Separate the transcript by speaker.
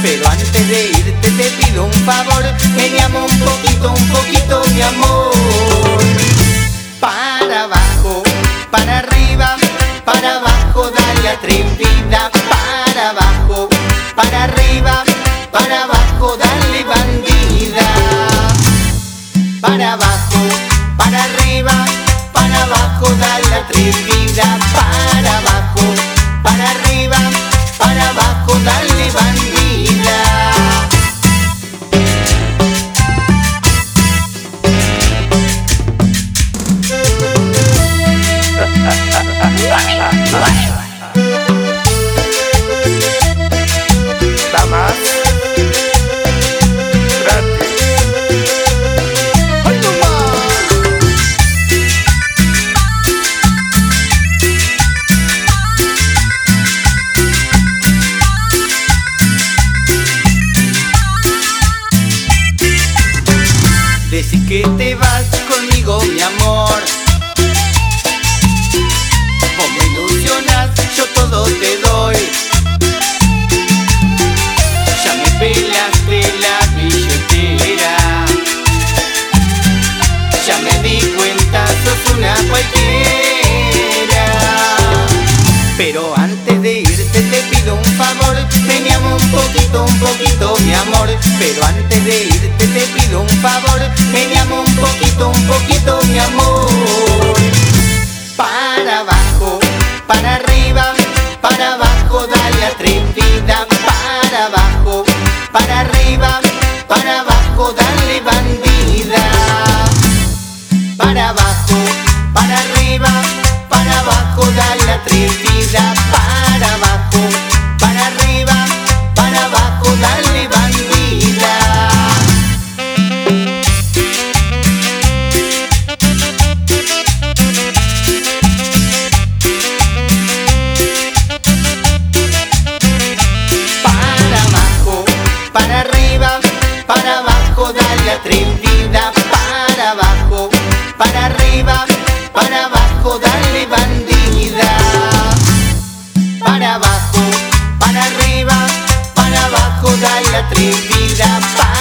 Speaker 1: Pero antes de irte te pido un favor, que me amo un poquito mi amor. Para abajo, para arriba, para abajo, dale atrevida. Para abajo, para arriba, para abajo, dale bandida. Para abajo, para arriba, para abajo, dale atrevida. Para abajo, para arriba, para abajo, dale bandida.
Speaker 2: Damas gratis.
Speaker 1: ¡Ay, no más! Decís que te vas conmigo, mi amor. Vos me ilusionas, yo todo te doy. Ya me pelaste la billetera. Ya me di cuenta, sos una cualquiera. Pero antes de irte te pido un favor, me amo un poquito mi amor. Pero antes de irte te pido un favor, me amo un poquito mi amor. Para abajo, para arriba, para abajo, dale atrevida. Para abajo, para arriba, para abajo, dale bandida. Para abajo, para arriba, para abajo, dale atrevida. Para abajo, para arriba, para abajo, dale bandida. Para abajo, para arriba, para abajo, dale atrevida. Para abajo, para arriba, para abajo, dale bandida. Para abajo, para arriba, para abajo, dale atrevida.